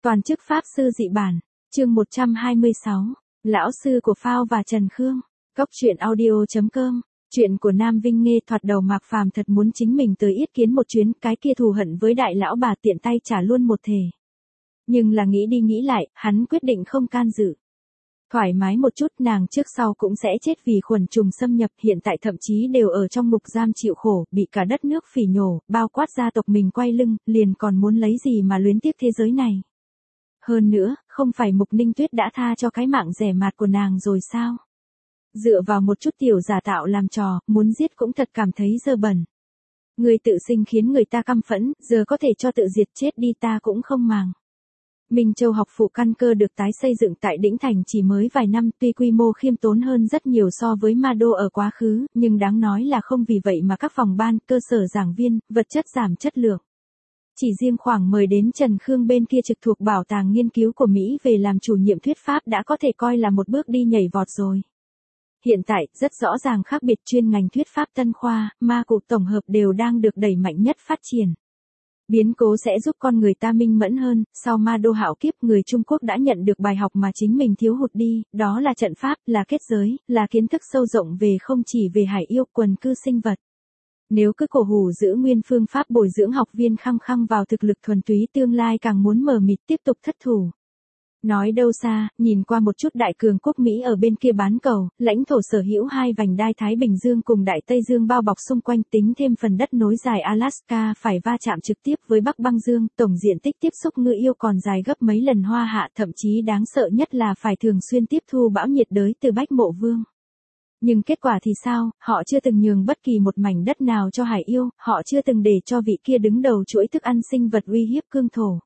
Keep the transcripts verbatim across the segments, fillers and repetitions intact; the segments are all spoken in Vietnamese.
Toàn chức Pháp sư dị bản, chương một trăm hai mươi sáu, Lão sư của Phao và Trần Khương, Cốc truyện audio chấm com, chuyện của Nam Vinh Nghê. Thoạt đầu Mạc Phàm thật muốn chính mình tới yết kiến một chuyến, cái kia thù hận với đại lão bà tiện tay trả luôn một thể. Nhưng là nghĩ đi nghĩ lại, hắn quyết định không can dự. Thoải mái một chút, nàng trước sau cũng sẽ chết vì khuẩn trùng xâm nhập, hiện tại thậm chí đều ở trong ngục giam chịu khổ, bị cả đất nước phỉ nhổ, bao quát gia tộc mình quay lưng, liền còn muốn lấy gì mà luyến tiếc thế giới này. Hơn nữa, không phải Mục Ninh Tuyết đã tha cho cái mạng rẻ mạt của nàng rồi sao? Dựa vào một chút tiểu giả tạo làm trò, muốn giết cũng thật cảm thấy dơ bẩn. Người tự sinh khiến người ta căm phẫn, giờ có thể cho tự diệt chết đi ta cũng không màng. Minh Châu học phụ căn cơ được tái xây dựng tại Đĩnh Thành chỉ mới vài năm, tuy quy mô khiêm tốn hơn rất nhiều so với Ma Đô ở quá khứ, nhưng đáng nói là không vì vậy mà các phòng ban, cơ sở giảng viên, vật chất giảm chất lượng. Chỉ riêng khoảng mời đến Trần Khương bên kia trực thuộc bảo tàng nghiên cứu của Mỹ về làm chủ nhiệm thuyết pháp đã có thể coi là một bước đi nhảy vọt rồi. Hiện tại, rất rõ ràng khác biệt chuyên ngành thuyết pháp tân khoa, ma cụ tổng hợp đều đang được đẩy mạnh nhất phát triển. Biến cố sẽ giúp con người ta minh mẫn hơn, sau Ma Đô hạo kiếp người Trung Quốc đã nhận được bài học mà chính mình thiếu hụt đi, đó là trận pháp, là kết giới, là kiến thức sâu rộng về không chỉ về hải yêu quần cư sinh vật. Nếu cứ cổ hủ giữ nguyên phương pháp bồi dưỡng học viên khăng khăng vào thực lực thuần túy, tương lai càng muốn mờ mịt tiếp tục thất thủ. Nói đâu xa, nhìn qua một chút đại cường quốc Mỹ ở bên kia bán cầu, lãnh thổ sở hữu hai vành đai Thái Bình Dương cùng Đại Tây Dương bao bọc xung quanh, tính thêm phần đất nối dài Alaska phải va chạm trực tiếp với Bắc Băng Dương, tổng diện tích tiếp xúc ngự yêu còn dài gấp mấy lần Hoa Hạ, thậm chí đáng sợ nhất là phải thường xuyên tiếp thu bão nhiệt đới từ Bách Mộ Vương. Nhưng kết quả thì sao, họ chưa từng nhường bất kỳ một mảnh đất nào cho hải yêu, họ chưa từng để cho vị kia đứng đầu chuỗi thức ăn sinh vật uy hiếp cương thổ.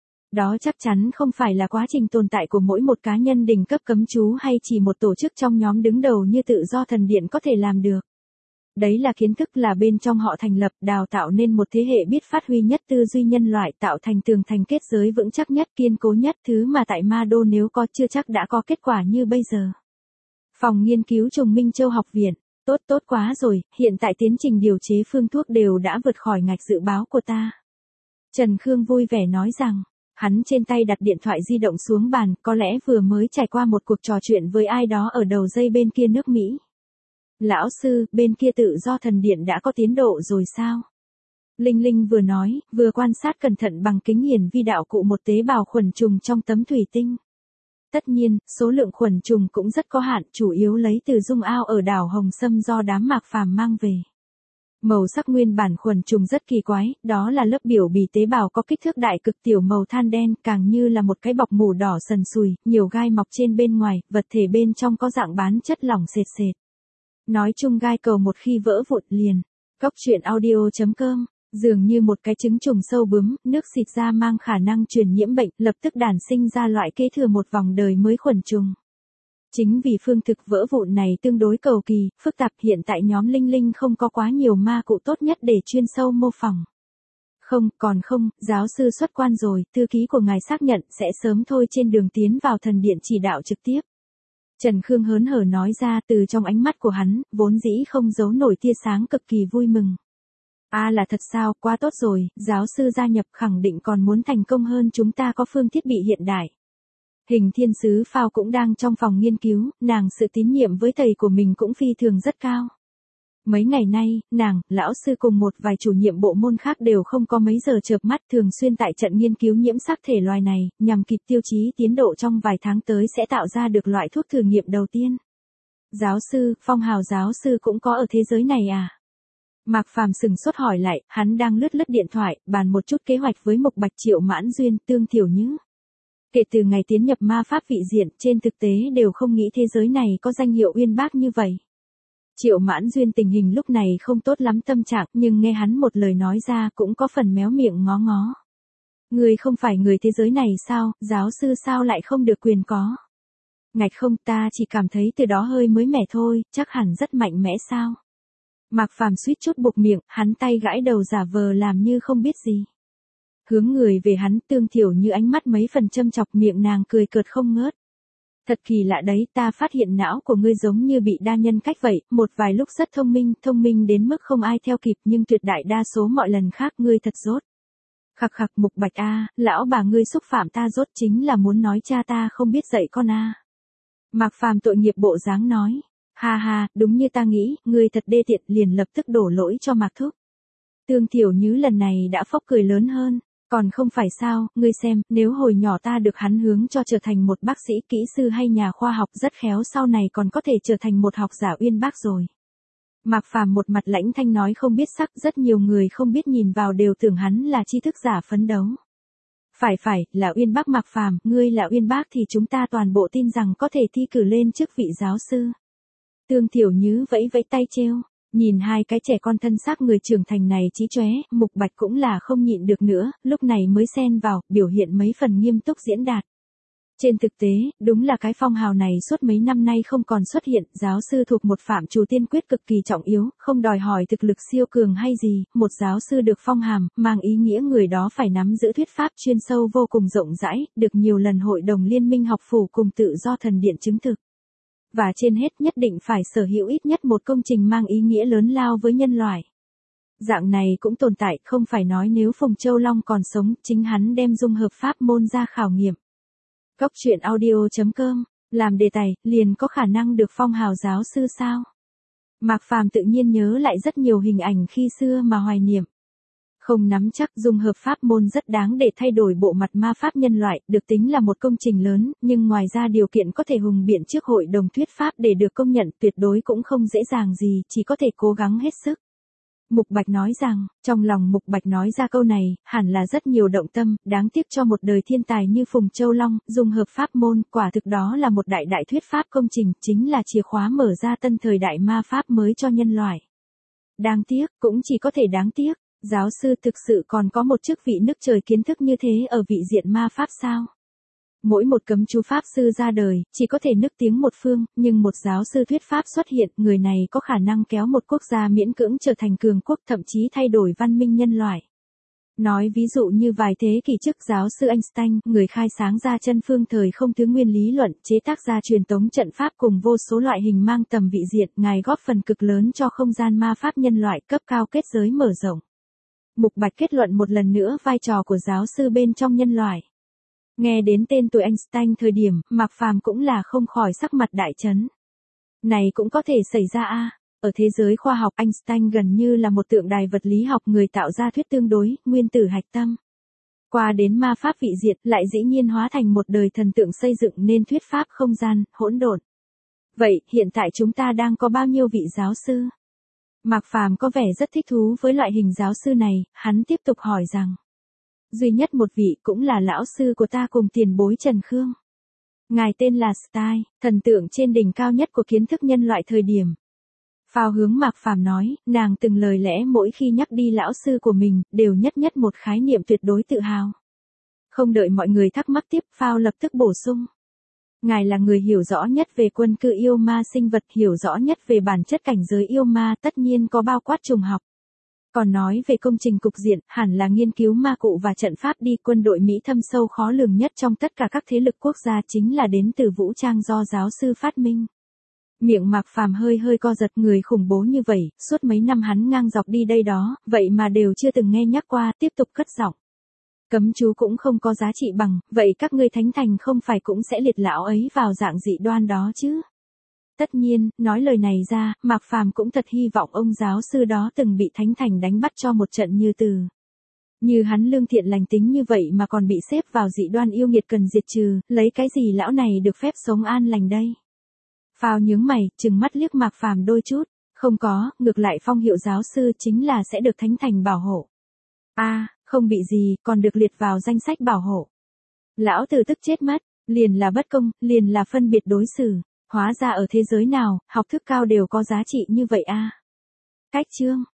Đó chắc chắn không phải là quá trình tồn tại của mỗi một cá nhân đỉnh cấp cấm chú hay chỉ một tổ chức trong nhóm đứng đầu như Tự Do Thần Điện có thể làm được. Đấy là kiến thức, là bên trong họ thành lập, đào tạo nên một thế hệ biết phát huy nhất tư duy nhân loại, tạo thành tường thành kết giới vững chắc nhất, kiên cố nhất, thứ mà tại Ma Đô nếu có chưa chắc đã có kết quả như bây giờ. Phòng nghiên cứu trùng Minh Châu học viện, tốt tốt quá rồi, hiện tại tiến trình điều chế phương thuốc đều đã vượt khỏi ngạch dự báo của ta. Trần Khương vui vẻ nói rằng, hắn trên tay đặt điện thoại di động xuống bàn, có lẽ vừa mới trải qua một cuộc trò chuyện với ai đó ở đầu dây bên kia nước Mỹ. Lão sư, bên kia Tự Do Thần Điện đã có tiến độ rồi sao? Linh Linh vừa nói, vừa quan sát cẩn thận bằng kính hiển vi đạo cụ một tế bào khuẩn trùng trong tấm thủy tinh. Tất nhiên, số lượng khuẩn trùng cũng rất có hạn, chủ yếu lấy từ dung ao ở đảo Hồng Sâm do đám Mạc Phàm mang về. Màu sắc nguyên bản khuẩn trùng rất kỳ quái, đó là lớp biểu bì tế bào có kích thước đại cực tiểu màu than đen, càng như là một cái bọc mủ đỏ sần sùi, nhiều gai mọc trên bên ngoài, vật thể bên trong có dạng bán chất lỏng sệt sệt. Nói chung gai cầu một khi vỡ vụn liền. Cốc truyện audio chấm com, dường như một cái trứng trùng sâu bướm, nước xịt ra mang khả năng truyền nhiễm bệnh, lập tức đản sinh ra loại kế thừa một vòng đời mới khuẩn trùng. Chính vì phương thực vỡ vụn này tương đối cầu kỳ, phức tạp, hiện tại nhóm Linh Linh không có quá nhiều ma cụ tốt nhất để chuyên sâu mô phỏng. Không, còn không, giáo sư xuất quan rồi, thư ký của ngài xác nhận sẽ sớm thôi trên đường tiến vào thần điện chỉ đạo trực tiếp. Trần Khương hớn hở nói ra, từ trong ánh mắt của hắn, vốn dĩ không giấu nổi tia sáng cực kỳ vui mừng. À là thật sao, quá tốt rồi, giáo sư gia nhập khẳng định còn muốn thành công hơn chúng ta có phương thiết bị hiện đại. Hình thiên sứ Phao cũng đang trong phòng nghiên cứu, nàng sự tín nhiệm với thầy của mình cũng phi thường rất cao. Mấy ngày nay, nàng, lão sư cùng một vài chủ nhiệm bộ môn khác đều không có mấy giờ chợp mắt, thường xuyên tại trận nghiên cứu nhiễm sắc thể loài này, nhằm kịp tiêu chí tiến độ trong vài tháng tới sẽ tạo ra được loại thuốc thử nghiệm đầu tiên. Giáo sư, phong hào giáo sư cũng có ở thế giới này à? Mạc Phàm sừng sốt hỏi lại, hắn đang lướt lướt điện thoại, bàn một chút kế hoạch với Mục Bạch Triệu Mãn Duyên, Tương Thiểu Như. Kể từ ngày tiến nhập ma pháp vị diện, trên thực tế đều không nghĩ thế giới này có danh hiệu uyên bác như vậy. Triệu Mãn Duyên tình hình lúc này không tốt lắm tâm trạng, nhưng nghe hắn một lời nói ra cũng có phần méo miệng ngó ngó. Người không phải người thế giới này sao, giáo sư sao lại không được quyền có? Ngạch không, ta chỉ cảm thấy từ đó hơi mới mẻ thôi, chắc hẳn rất mạnh mẽ sao? Mạc Phàm suýt chút buộc miệng, hắn tay gãi đầu giả vờ làm như không biết gì. Hướng người về hắn, Tương Thiểu Như ánh mắt mấy phần châm chọc, miệng nàng cười cợt không ngớt. Thật kỳ lạ đấy, ta phát hiện não của ngươi giống như bị đa nhân cách vậy, một vài lúc rất thông minh, thông minh đến mức không ai theo kịp, nhưng tuyệt đại đa số mọi lần khác ngươi thật dốt. Khặc khặc Mục Bạch a, lão bà ngươi xúc phạm ta rốt chính là muốn nói cha ta không biết dạy con a. Mạc Phàm tội nghiệp bộ dáng nói, ha ha, đúng như ta nghĩ, ngươi thật đê tiện, liền lập tức đổ lỗi cho Mạc Thúc. Tương Thiểu Nhứ lần này đã phốc cười lớn hơn, còn không phải sao, ngươi xem, nếu hồi nhỏ ta được hắn hướng cho trở thành một bác sĩ, kỹ sư hay nhà khoa học rất khéo sau này còn có thể trở thành một học giả uyên bác rồi. Mạc Phàm một mặt lãnh thanh nói không biết sắc, rất nhiều người không biết nhìn vào đều tưởng hắn là tri thức giả phấn đấu. Phải phải, là uyên bác Mạc Phàm, ngươi là uyên bác thì chúng ta toàn bộ tin rằng có thể thi cử lên chức vị giáo sư. Tương Thiểu Nhứ vẫy vẫy tay trêu, nhìn hai cái trẻ con thân xác người trưởng thành này chí chóe, Mục Bạch cũng là không nhịn được nữa, lúc này mới xen vào, biểu hiện mấy phần nghiêm túc diễn đạt. Trên thực tế, đúng là cái phong hào này suốt mấy năm nay không còn xuất hiện, giáo sư thuộc một phạm trù tiên quyết cực kỳ trọng yếu, không đòi hỏi thực lực siêu cường hay gì, một giáo sư được phong hàm, mang ý nghĩa người đó phải nắm giữ thuyết pháp chuyên sâu vô cùng rộng rãi, được nhiều lần hội đồng liên minh học phủ cùng tự do thần điện chứng thực. Và trên hết nhất định phải sở hữu ít nhất một công trình mang ý nghĩa lớn lao với nhân loại. Dạng này cũng tồn tại, không phải nói nếu Phùng Châu Long còn sống, chính hắn đem dung hợp pháp môn ra khảo nghiệm. Cốc truyện audio chấm com, làm đề tài, liền có khả năng được phong hào giáo sư sao? Mạc Phàm tự nhiên nhớ lại rất nhiều hình ảnh khi xưa mà hoài niệm. Không nắm chắc, dung hợp pháp môn rất đáng để thay đổi bộ mặt ma pháp nhân loại, được tính là một công trình lớn, nhưng ngoài ra điều kiện có thể hùng biện trước hội đồng thuyết pháp để được công nhận tuyệt đối cũng không dễ dàng gì, chỉ có thể cố gắng hết sức. Mục Bạch nói rằng, trong lòng Mục Bạch nói ra câu này, hẳn là rất nhiều động tâm, đáng tiếc cho một đời thiên tài như Phùng Châu Long, dung hợp pháp môn, quả thực đó là một đại đại thuyết pháp công trình, chính là chìa khóa mở ra tân thời đại ma pháp mới cho nhân loại. Đáng tiếc, cũng chỉ có thể đáng tiếc, giáo sư thực sự còn có một chức vị nức trời kiến thức như thế ở vị diện ma pháp sao? Mỗi một cấm chú pháp sư ra đời, chỉ có thể nức tiếng một phương, nhưng một giáo sư thuyết pháp xuất hiện, người này có khả năng kéo một quốc gia miễn cưỡng trở thành cường quốc, thậm chí thay đổi văn minh nhân loại. Nói ví dụ như vài thế kỷ trước giáo sư Einstein, người khai sáng ra chân phương thời không thứ nguyên lý luận, chế tác ra truyền tống trận pháp cùng vô số loại hình mang tầm vị diện, ngài góp phần cực lớn cho không gian ma pháp nhân loại cấp cao kết giới mở rộng. Mục Bạch kết luận một lần nữa vai trò của giáo sư bên trong nhân loại. Nghe đến tên tuổi Einstein thời điểm, Mạc Phàm cũng là không khỏi sắc mặt đại chấn. Này cũng có thể xảy ra a. Ở thế giới khoa học, Einstein gần như là một tượng đài vật lý học, người tạo ra thuyết tương đối, nguyên tử hạch tâm. Qua đến ma pháp vị diệt, lại dĩ nhiên hóa thành một đời thần tượng xây dựng nên thuyết pháp không gian, hỗn độn. Vậy, hiện tại chúng ta đang có bao nhiêu vị giáo sư? Mạc Phàm có vẻ rất thích thú với loại hình giáo sư này, hắn tiếp tục hỏi rằng. Duy nhất một vị cũng là lão sư của ta cùng tiền bối Trần Khương. Ngài tên là Stein, thần tượng trên đỉnh cao nhất của kiến thức nhân loại thời điểm. Phao hướng Mạc Phàm nói, nàng từng lời lẽ mỗi khi nhắc đi lão sư của mình, đều nhất nhất một khái niệm tuyệt đối tự hào. Không đợi mọi người thắc mắc tiếp, Phao lập tức bổ sung. Ngài là người hiểu rõ nhất về quân cư yêu ma sinh vật, hiểu rõ nhất về bản chất cảnh giới yêu ma, tất nhiên có bao quát trùng học. Còn nói về công trình cục diện, hẳn là nghiên cứu ma cụ và trận pháp đi, quân đội Mỹ thâm sâu khó lường nhất trong tất cả các thế lực quốc gia chính là đến từ vũ trang do giáo sư phát minh. Miệng Mạc Phàm hơi hơi co giật, người khủng bố như vậy, suốt mấy năm hắn ngang dọc đi đây đó, vậy mà đều chưa từng nghe nhắc qua, tiếp tục cất giọng. Cấm chú cũng không có giá trị bằng, vậy các ngươi thánh thành không phải cũng sẽ liệt lão ấy vào dạng dị đoan đó chứ? Tất nhiên, nói lời này ra, Mạc Phàm cũng thật hy vọng ông giáo sư đó từng bị thánh thành đánh bắt cho một trận như từ. Như hắn lương thiện lành tính như vậy mà còn bị xếp vào dị đoan yêu nghiệt cần diệt trừ, lấy cái gì lão này được phép sống an lành đây? Phao nhướng mày, trừng mắt liếc Mạc Phàm đôi chút, không có, ngược lại phong hiệu giáo sư chính là sẽ được thánh thành bảo hộ. A, à, không bị gì, còn được liệt vào danh sách bảo hộ. Lão tử tức chết mất, liền là bất công, liền là phân biệt đối xử. Hóa ra ở thế giới nào, học thức cao đều có giá trị như vậy a. À. Cách chương